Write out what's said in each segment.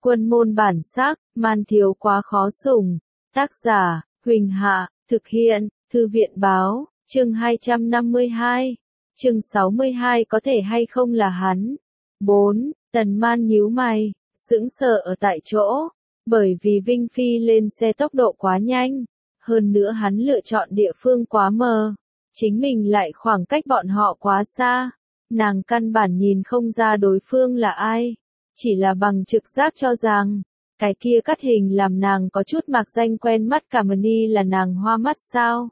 Quân môn bản sắc, man thiếu quá khó sủng. Tác giả, Huỳnh Hạ, thực hiện, Thư viện báo, chương 252. Chương 62 có thể hay không là hắn. 4. Tần Man nhíu mày, sững sờ ở tại chỗ, bởi vì Vinh Phi lên xe tốc độ quá nhanh, hơn nữa hắn lựa chọn địa phương quá mờ, chính mình lại khoảng cách bọn họ quá xa, nàng căn bản nhìn không ra đối phương là ai, chỉ là bằng trực giác cho rằng, cái kia cắt hình làm nàng có chút mạc danh quen mắt cả Mani là nàng hoa mắt sao?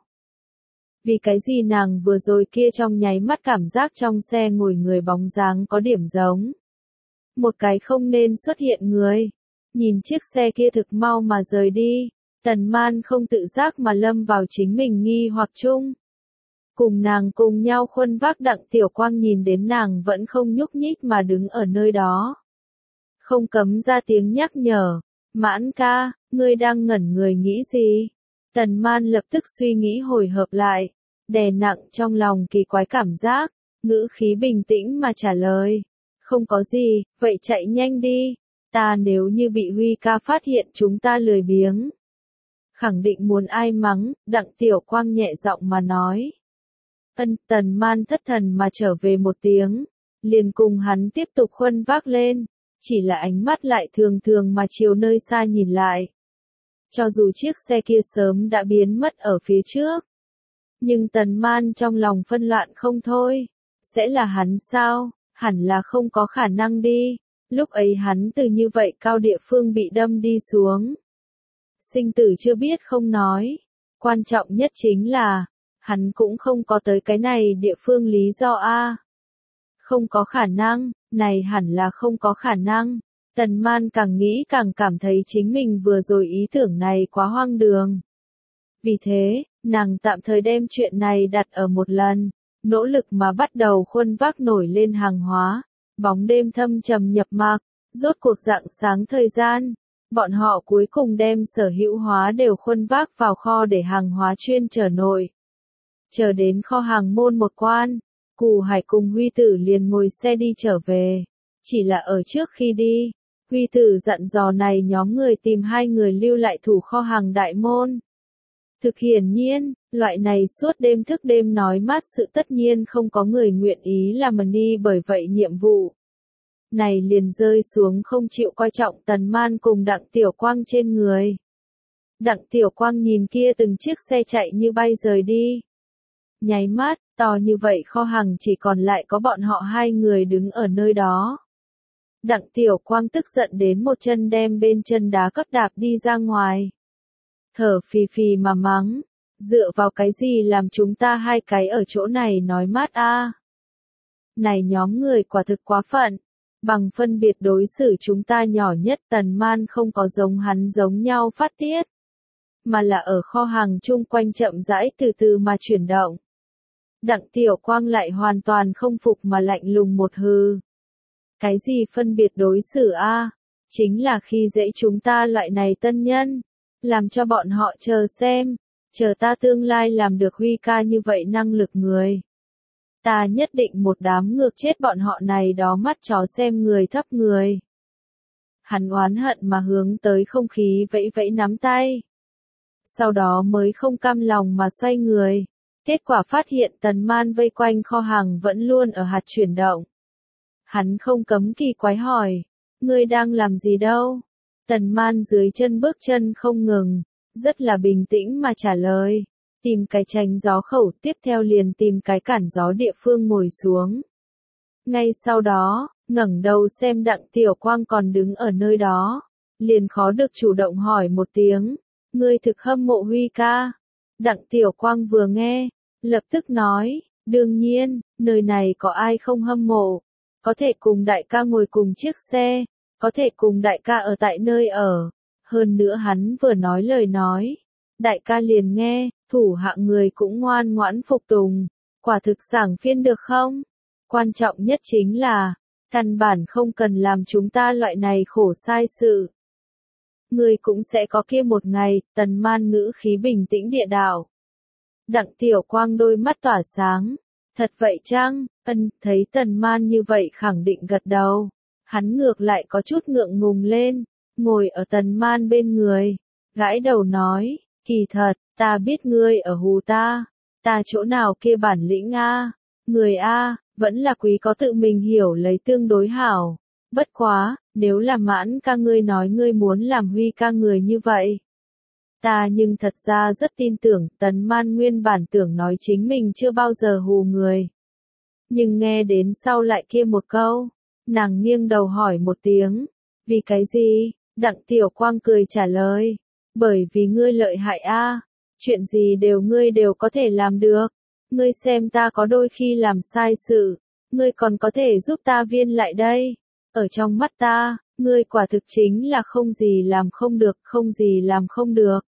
Vì cái gì nàng vừa rồi kia trong nháy mắt cảm giác trong xe ngồi người bóng dáng có điểm giống. Một cái không nên xuất hiện người. Nhìn chiếc xe kia thực mau mà rời đi, Tần Man không tự giác mà lâm vào chính mình nghi hoặc chung. Cùng nàng cùng nhau khuân vác Đặng Tiểu Quang nhìn đến nàng vẫn không nhúc nhích mà đứng ở nơi đó. Không cấm ra tiếng nhắc nhở, Mãn ca, ngươi đang ngẩn người nghĩ gì? Tần Man lập tức suy nghĩ hồi hợp lại, đè nặng trong lòng kỳ quái cảm giác, ngữ khí bình tĩnh mà trả lời. Không có gì, vậy chạy nhanh đi, ta nếu như bị Huy ca phát hiện chúng ta lười biếng. Khẳng định muốn ai mắng, Đặng Tiểu Quang nhẹ giọng mà nói. Tần Man thất thần mà trở về một tiếng, liền cùng hắn tiếp tục khuân vác lên, chỉ là ánh mắt lại thường thường mà chiều nơi xa nhìn lại. Cho dù chiếc xe kia sớm đã biến mất ở phía trước, nhưng Tần Man trong lòng phân loạn không thôi, sẽ là hắn sao? Hẳn là không có khả năng đi, lúc ấy hắn từ như vậy cao địa phương bị đâm đi xuống. Sinh tử chưa biết không nói, quan trọng nhất chính là, hắn cũng không có tới cái này địa phương lý do a. Không có khả năng, này hẳn là không có khả năng. Tần Man càng nghĩ càng cảm thấy chính mình vừa rồi ý tưởng này quá hoang đường. Vì thế, nàng tạm thời đem chuyện này đặt ở một lần. Nỗ lực mà bắt đầu khuân vác nổi lên hàng hóa, bóng đêm thâm trầm nhập mạc, rốt cuộc rạng sáng thời gian, bọn họ cuối cùng đem sở hữu hóa đều khuân vác vào kho để hàng hóa chuyên chở nội. Chờ đến kho hàng môn một quan, Cù Hải cùng Huy Tử liền ngồi xe đi trở về, chỉ là ở trước khi đi, Huy Tử dặn dò này nhóm người tìm hai người lưu lại thủ kho hàng đại môn. Thực hiển nhiên, loại này suốt đêm thức đêm nói mát sự tất nhiên không có người nguyện ý làm Mani, bởi vậy nhiệm vụ này liền rơi xuống không chịu coi trọng Tần Man cùng Đặng Tiểu Quang trên người. Đặng Tiểu Quang nhìn kia từng chiếc xe chạy như bay rời đi. Nháy mắt, to như vậy kho hàng chỉ còn lại có bọn họ hai người đứng ở nơi đó. Đặng Tiểu Quang tức giận đến một chân đem bên chân đá cấp đạp đi ra ngoài. Thở phì phì mà mắng, dựa vào cái gì làm chúng ta hai cái ở chỗ này nói mát a? Này nhóm người quả thực quá phận, bằng phân biệt đối xử chúng ta nhỏ nhất. Tần Man không có giống hắn giống nhau phát tiết, mà là ở kho hàng chung quanh chậm rãi từ từ mà chuyển động. Đặng Tiểu Quang lại hoàn toàn không phục mà lạnh lùng một hừ. Cái gì phân biệt đối xử a? Chính là khi dễ chúng ta loại này tân nhân. Làm cho bọn họ chờ xem, chờ ta tương lai làm được Huy ca như vậy năng lực người. Ta nhất định một đám ngược chết bọn họ này đó mắt chó xem người thấp người. Hắn oán hận mà hướng tới không khí vẫy vẫy nắm tay. Sau đó mới không cam lòng mà xoay người. Kết quả phát hiện Tần Man vây quanh kho hàng vẫn luôn ở hạt chuyển động. Hắn không cấm kỳ quái hỏi, ngươi đang làm gì đâu? Tần Man dưới chân bước chân không ngừng, rất là bình tĩnh mà trả lời, tìm cái tránh gió khẩu, tiếp theo liền tìm cái cản gió địa phương ngồi xuống. Ngay sau đó, ngẩng đầu xem Đặng Tiểu Quang còn đứng ở nơi đó, liền khó được chủ động hỏi một tiếng, ngươi thực hâm mộ Huy ca? Đặng Tiểu Quang vừa nghe, lập tức nói, đương nhiên, nơi này có ai không hâm mộ, có thể cùng đại ca ngồi cùng chiếc xe. Có thể cùng đại ca ở tại nơi ở. Hơn nữa hắn vừa nói lời nói. Đại ca liền nghe, thủ hạ người cũng ngoan ngoãn phục tùng. Quả thực sảng phiên được không? Quan trọng nhất chính là, căn bản không cần làm chúng ta loại này khổ sai sự. Người cũng sẽ có kia một ngày. Tần Man ngữ khí bình tĩnh địa đạo. Đặng Tiểu Quang đôi mắt tỏa sáng. Thật vậy chăng? Thấy Tần Man như vậy khẳng định gật đầu. Hắn ngược lại có chút ngượng ngùng lên, ngồi ở Tần Man bên người, gãi đầu nói, kỳ thật, ta biết ngươi ở hù ta chỗ nào kia bản lĩnh a, người a, vẫn là quý có tự mình hiểu lấy tương đối hảo. Bất quá, nếu là Mãn ca ngươi nói ngươi muốn làm Huy ca người như vậy. Ta nhưng thật ra rất tin tưởng, Tần Man nguyên bản tưởng nói chính mình chưa bao giờ hù người. Nhưng nghe đến sau lại kia một câu, nàng nghiêng đầu hỏi một tiếng, vì cái gì? Đặng Tiểu Quang cười trả lời, bởi vì ngươi lợi hại a, chuyện gì ngươi đều có thể làm được. Ngươi xem ta có đôi khi làm sai sự, ngươi còn có thể giúp ta viên lại đây. Ở trong mắt ta, ngươi quả thực chính là không gì làm không được, không gì làm không được.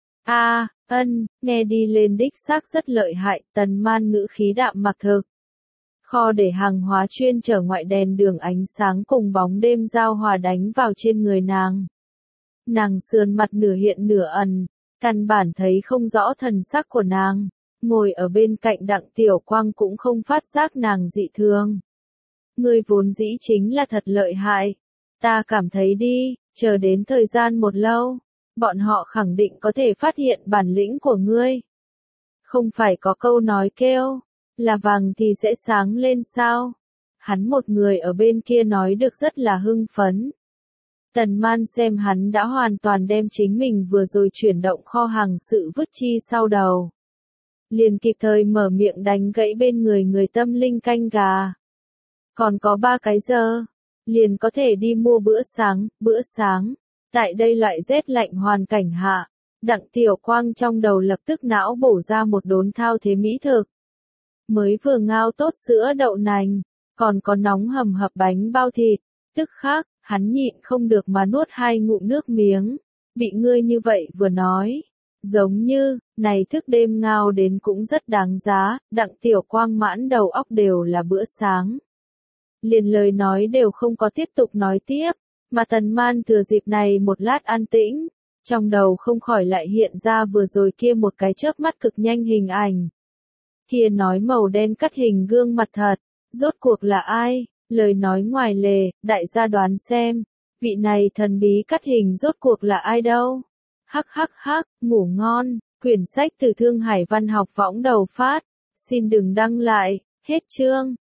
A, nghe đi lên đích xác rất lợi hại, Tần Man ngữ khí đạm mặc thực. Kho để hàng hóa chuyên chở ngoại đèn đường ánh sáng cùng bóng đêm giao hòa đánh vào trên người nàng. Nàng sườn mặt nửa hiện nửa ẩn, căn bản thấy không rõ thần sắc của nàng, ngồi ở bên cạnh Đặng Tiểu Quang cũng không phát giác nàng dị thường. Ngươi vốn dĩ chính là thật lợi hại, ta cảm thấy đi, chờ đến thời gian một lâu, bọn họ khẳng định có thể phát hiện bản lĩnh của ngươi. Không phải có câu nói kêu, là vàng thì sẽ sáng lên sao? Hắn một người ở bên kia nói được rất là hưng phấn. Tần Man xem hắn đã hoàn toàn đem chính mình vừa rồi chuyển động kho hàng sự vứt chi sau đầu. Liền kịp thời mở miệng đánh gãy bên người tâm linh canh gà. Còn có 3 cái giờ, liền có thể đi mua bữa sáng. Tại đây loại rét lạnh hoàn cảnh hạ, Đặng Tiểu Quang trong đầu lập tức não bổ ra một đốn thao thế mỹ thực. Mới vừa ngao tốt sữa đậu nành, còn có nóng hầm hập bánh bao thịt, tức khắc, hắn nhịn không được mà nuốt 2 ngụm nước miếng, bị ngươi như vậy vừa nói, giống như, này thức đêm ngao đến cũng rất đáng giá, Đặng Tiểu Quang mãn đầu óc đều là bữa sáng. Liền lời nói đều không có tiếp tục nói tiếp, mà Tần Man thừa dịp này một lát an tĩnh, trong đầu không khỏi lại hiện ra vừa rồi kia một cái chớp mắt cực nhanh hình ảnh. Kia nói màu đen cắt hình gương mặt thật, rốt cuộc là ai? Lời nói ngoài lề, đại gia đoán xem, vị này thần bí cắt hình rốt cuộc là ai đâu? Hắc, ngủ ngon, quyển sách từ Thương Hải Văn học võng đầu phát, xin đừng đăng lại, hết chương.